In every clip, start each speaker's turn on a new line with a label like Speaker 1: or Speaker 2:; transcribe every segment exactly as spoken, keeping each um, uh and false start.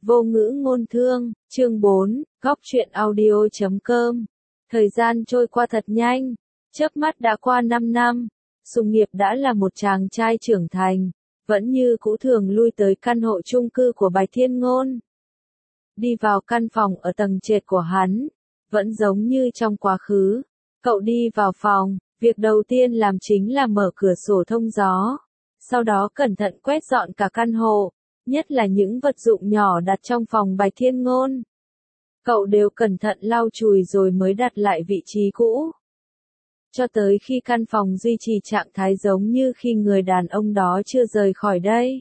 Speaker 1: Vô ngữ ngôn thương, chương bốn, góc truyện audio chấm com. Thời gian trôi qua thật nhanh, chớp mắt đã qua năm năm, Sùng Nghiệp đã là một chàng trai trưởng thành, vẫn như cũ thường lui tới căn hộ chung cư của Bạch Thiên Ngôn. Đi vào căn phòng ở tầng trệt của hắn, vẫn giống như trong quá khứ, cậu đi vào phòng, việc đầu tiên làm chính là mở cửa sổ thông gió, sau đó cẩn thận quét dọn cả căn hộ. Nhất là những vật dụng nhỏ đặt trong phòng Bạch Thiên Ngôn. Cậu đều cẩn thận lau chùi rồi mới đặt lại vị trí cũ. Cho tới khi căn phòng duy trì trạng thái giống như khi người đàn ông đó chưa rời khỏi đây.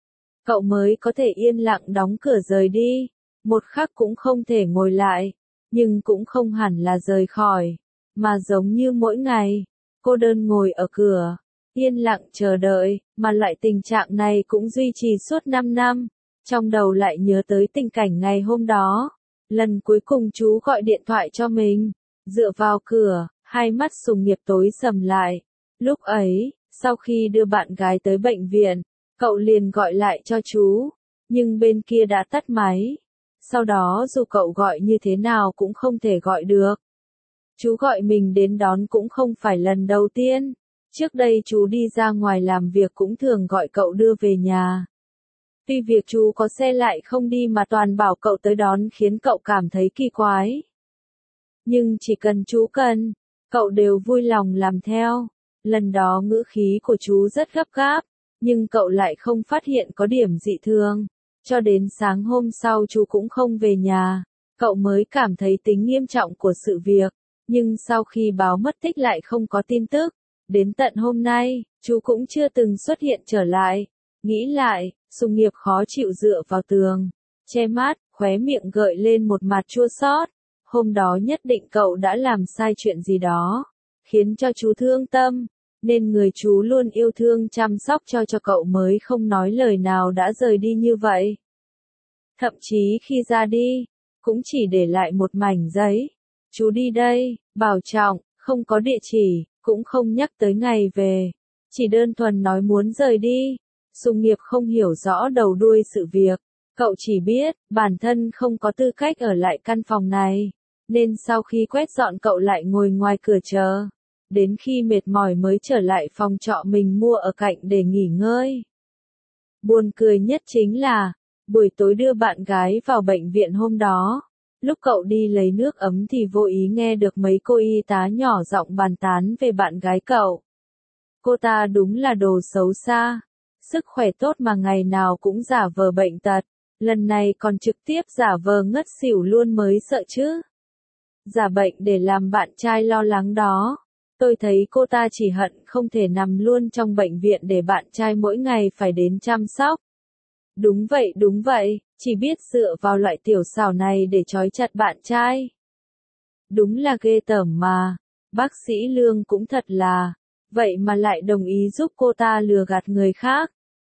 Speaker 1: Cậu mới có thể yên lặng đóng cửa rời đi, một khắc cũng không thể ngồi lại, nhưng cũng không hẳn là rời khỏi, mà giống như mỗi ngày, cô đơn ngồi ở cửa. Yên lặng chờ đợi, mà lại tình trạng này cũng duy trì suốt năm năm, trong đầu lại nhớ tới tình cảnh ngày hôm đó, lần cuối cùng chú gọi điện thoại cho mình, dựa vào cửa, hai mắt Sùng Nghiệp tối sầm lại, lúc ấy, sau khi đưa bạn gái tới bệnh viện, cậu liền gọi lại cho chú, nhưng bên kia đã tắt máy, sau đó dù cậu gọi như thế nào cũng không thể gọi được. Chú gọi mình đến đón cũng không phải lần đầu tiên. Trước đây chú đi ra ngoài làm việc cũng thường gọi cậu đưa về nhà. Tuy việc chú có xe lại không đi mà toàn bảo cậu tới đón khiến cậu cảm thấy kỳ quái. Nhưng chỉ cần chú cần, cậu đều vui lòng làm theo. Lần đó ngữ khí của chú rất gấp gáp, nhưng cậu lại không phát hiện có điểm dị thường. Cho đến sáng hôm sau chú cũng không về nhà, cậu mới cảm thấy tính nghiêm trọng của sự việc. Nhưng sau khi báo mất tích lại không có tin tức. Đến tận hôm nay, chú cũng chưa từng xuất hiện trở lại. Nghĩ lại, Sùng Nghiệp khó chịu dựa vào tường, che mắt, khóe miệng gợi lên một mặt chua xót. Hôm đó nhất định cậu đã làm sai chuyện gì đó, khiến cho chú thương tâm, nên người chú luôn yêu thương chăm sóc cho cho cậu mới không nói lời nào đã rời đi như vậy. Thậm chí khi ra đi, cũng chỉ để lại một mảnh giấy. Chú đi đây, bảo trọng, không có địa chỉ. Cũng không nhắc tới ngày về, chỉ đơn thuần nói muốn rời đi. Sùng Nghiệp không hiểu rõ đầu đuôi sự việc, cậu chỉ biết, bản thân không có tư cách ở lại căn phòng này, nên sau khi quét dọn cậu lại ngồi ngoài cửa chờ, đến khi mệt mỏi mới trở lại phòng trọ mình mua ở cạnh để nghỉ ngơi. Buồn cười nhất chính là, buổi tối đưa bạn gái vào bệnh viện hôm đó. Lúc cậu đi lấy nước ấm thì vô ý nghe được mấy cô y tá nhỏ giọng bàn tán về bạn gái cậu. Cô ta đúng là đồ xấu xa, sức khỏe tốt mà ngày nào cũng giả vờ bệnh tật, lần này còn trực tiếp giả vờ ngất xỉu luôn mới sợ chứ. Giả bệnh để làm bạn trai lo lắng đó, tôi thấy cô ta chỉ hận không thể nằm luôn trong bệnh viện để bạn trai mỗi ngày phải đến chăm sóc. Đúng vậy đúng vậy, chỉ biết dựa vào loại tiểu xảo này để trói chặt bạn trai. Đúng là ghê tởm mà, bác sĩ Lương cũng thật là, vậy mà lại đồng ý giúp cô ta lừa gạt người khác.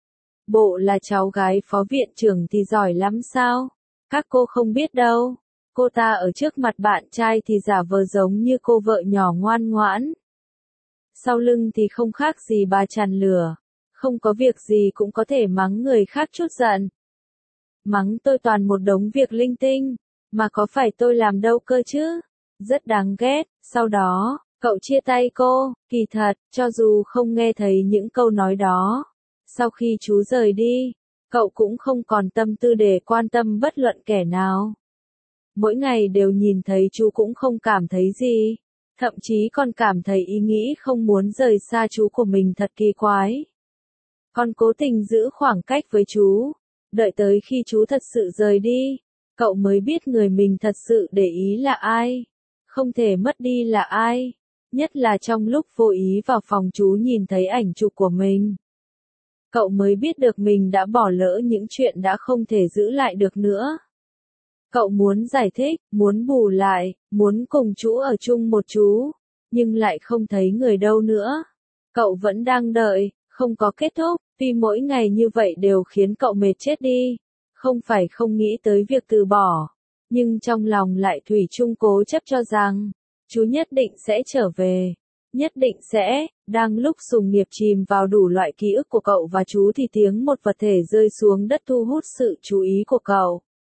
Speaker 1: Bộ là cháu gái phó viện trưởng thì giỏi lắm sao? Các cô không biết đâu, cô ta ở trước mặt bạn trai thì giả vờ giống như cô vợ nhỏ ngoan ngoãn. Sau lưng thì không khác gì bà tràn lửa. Không có việc gì cũng có thể mắng người khác chút giận. Mắng tôi toàn một đống việc linh tinh, mà có phải tôi làm đâu cơ chứ? Rất đáng ghét. Sau đó, cậu chia tay cô, kỳ thật, cho dù không nghe thấy những câu nói đó. Sau khi chú rời đi, cậu cũng không còn tâm tư để quan tâm bất luận kẻ nào. Mỗi ngày đều nhìn thấy chú cũng không cảm thấy gì, thậm chí còn cảm thấy ý nghĩ không muốn rời xa chú của mình thật kỳ quái. Còn cố tình giữ khoảng cách với chú, đợi tới khi chú thật sự rời đi, cậu mới biết người mình thật sự để ý là ai, không thể mất đi là ai, nhất là trong lúc vô ý vào phòng chú nhìn thấy ảnh chụp của mình. Cậu mới biết được mình đã bỏ lỡ những chuyện đã không thể giữ lại được nữa. Cậu muốn giải thích, muốn bù lại, muốn cùng chú ở chung một chú, nhưng lại không thấy người đâu nữa. Cậu vẫn đang đợi, không có kết thúc, tuy mỗi ngày như vậy đều khiến cậu mệt chết đi, không phải không nghĩ tới việc từ bỏ, nhưng trong lòng lại thủy chung cố chấp cho rằng, chú nhất định sẽ trở về, nhất định sẽ. Đang lúc Sùng Nghiệp chìm vào đủ loại ký ức của cậu và chú thì tiếng một vật thể rơi xuống đất thu hút sự chú ý của cậu.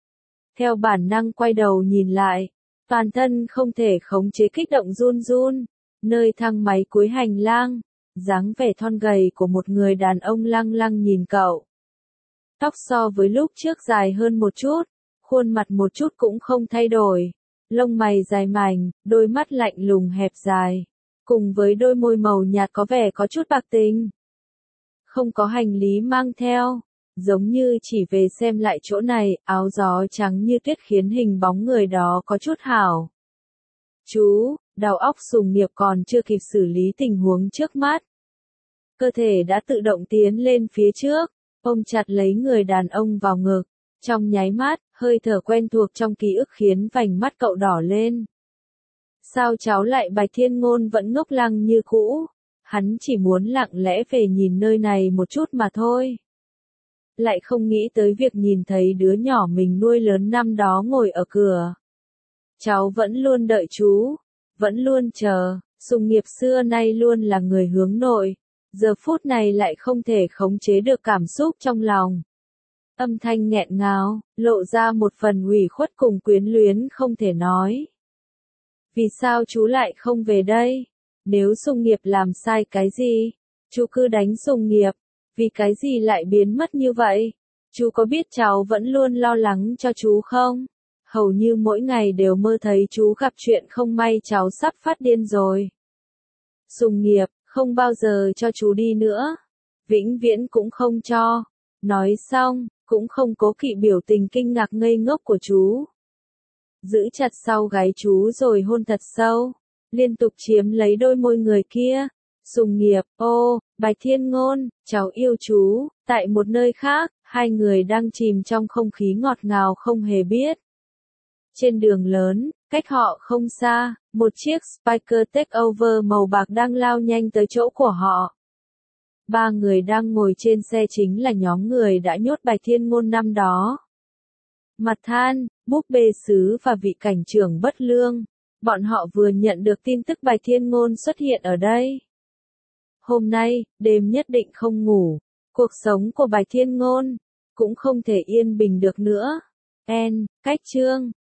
Speaker 1: theo bản năng quay đầu nhìn lại, toàn thân không thể khống chế kích động run run, nơi thang máy cuối hành lang, dáng vẻ thon gầy của một người đàn ông lăng lăng nhìn cậu. Tóc so với lúc trước dài hơn một chút, khuôn mặt một chút cũng không thay đổi, lông mày dài mảnh, đôi mắt lạnh lùng hẹp dài, cùng với đôi môi màu nhạt có vẻ có chút bạc tình. Không có hành lý mang theo, giống như chỉ về xem lại chỗ này, áo gió trắng như tuyết khiến hình bóng người đó có chút hảo. Chú, đầu óc Sùng Nghiệp còn chưa kịp xử lý tình huống trước mắt. Cơ thể đã tự động tiến lên phía trước, ôm chặt lấy người đàn ông vào ngực. Trong nháy mắt, hơi thở quen thuộc trong ký ức khiến vành mắt cậu đỏ lên. Sao cháu lại Bạch Thiên Ngôn vẫn ngốc lăng như cũ? Hắn chỉ muốn lặng lẽ về nhìn nơi này một chút mà thôi. Lại không nghĩ tới việc nhìn thấy đứa nhỏ mình nuôi lớn năm đó ngồi ở cửa. Cháu vẫn luôn đợi chú, vẫn luôn chờ, Sùng Nghiệp xưa nay luôn là người hướng nội, giờ phút này lại không thể khống chế được cảm xúc trong lòng. Âm thanh nghẹn ngào, lộ ra một phần ủy khuất cùng quyến luyến không thể nói. Vì sao chú lại không về đây? Nếu Sùng Nghiệp làm sai cái gì, chú cứ đánh Sùng Nghiệp. Vì cái gì lại biến mất như vậy? Chú có biết cháu vẫn luôn lo lắng cho chú không? Hầu như mỗi ngày đều mơ thấy chú gặp chuyện không may, cháu sắp phát điên rồi. Sùng Nghiệp, không bao giờ cho chú đi nữa. Vĩnh viễn cũng không cho. Nói xong, cũng không cố kỵ biểu tình kinh ngạc ngây ngốc của chú. Giữ chặt sau gáy chú rồi hôn thật sâu, liên tục chiếm lấy đôi môi người kia. Sùng Nghiệp, ô, Bạch Thiên Ngôn, cháu yêu chú. Tại một nơi khác, hai người đang chìm trong không khí ngọt ngào không hề biết. Trên đường lớn, cách họ không xa, một chiếc Spyker Takeover màu bạc đang lao nhanh tới chỗ của họ. Ba người đang ngồi trên xe chính là nhóm người đã nhốt Bạch Thiên Ngôn năm đó. Mặt Than, búp bê sứ và vị cảnh trưởng bất lương, bọn họ vừa nhận được tin tức Bạch Thiên Ngôn xuất hiện ở đây. Hôm nay, đêm nhất định không ngủ, cuộc sống của Bạch Thiên Ngôn cũng không thể yên bình được nữa. En, cách chương